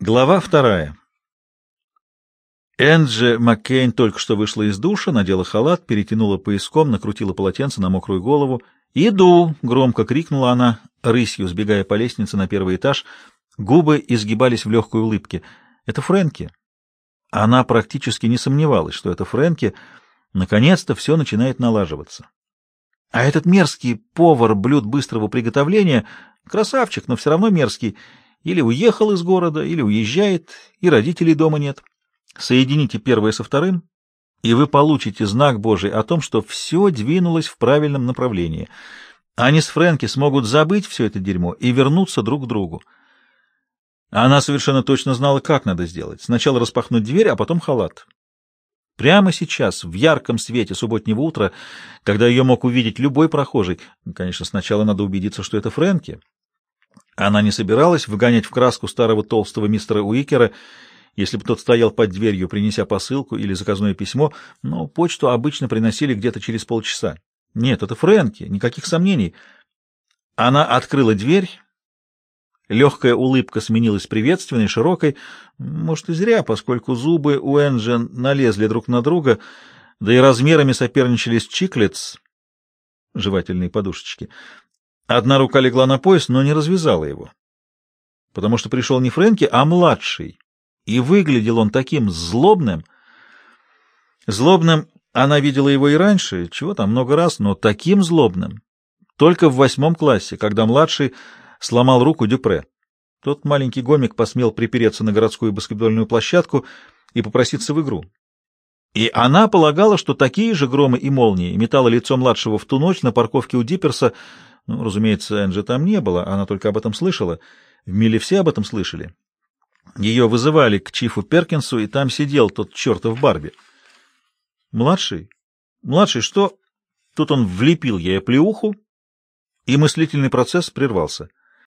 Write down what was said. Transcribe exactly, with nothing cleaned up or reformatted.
Глава вторая. Энджи Маккейн только что вышла из душа, надела халат, перетянула пояском, накрутила полотенце на мокрую голову. «Иду!» — громко крикнула она, рысью сбегая по лестнице на первый этаж. Губы изгибались в легкой улыбке. «Это Фрэнки». Она практически не сомневалась, что это Фрэнки. Наконец-то все начинает налаживаться. А этот мерзкий повар блюд быстрого приготовления, красавчик, но все равно мерзкий, или уехал из города, или уезжает, и родителей дома нет. Соедините первое со вторым, и вы получите знак Божий о том, что все двинулось в правильном направлении. Они с Фрэнки смогут забыть все это дерьмо и вернуться друг к другу. Она совершенно точно знала, как надо сделать. Сначала распахнуть дверь, а потом халат. Прямо сейчас, в ярком свете субботнего утра, когда ее мог увидеть любой прохожий, конечно, сначала надо убедиться, что это Фрэнки. Она не собиралась выгонять в краску старого толстого мистера Уикера, если бы тот стоял под дверью, принеся посылку или заказное письмо, но почту обычно приносили где-то через полчаса. Нет, это Фрэнки, никаких сомнений. Она открыла дверь. Легкая улыбка сменилась приветственной, широкой. Может, и зря, поскольку зубы у Энджи налезли друг на друга, да и размерами соперничали с чиклетс, жевательные подушечки. Одна рука легла на пояс, но не развязала его, потому что пришел не Фрэнки, а младший, и выглядел он таким злобным. Злобным она видела его и раньше, чего там, много раз, но таким злобным только в восьмом классе, когда младший сломал руку Дюпре. Тот маленький гомик посмел припереться на городскую баскетбольную площадку и попроситься в игру. И она полагала, что такие же громы и молнии метало лицо младшего в ту ночь на парковке у Дипперса. Ну, разумеется, Энджи там не было, она только об этом слышала. В Милле все об этом слышали. Ее вызывали к Чифу Перкинсу, и там сидел тот чертов Барби. «Младший? Младший, что?» Тут он влепил ей оплеуху, и мыслительный процесс прервался.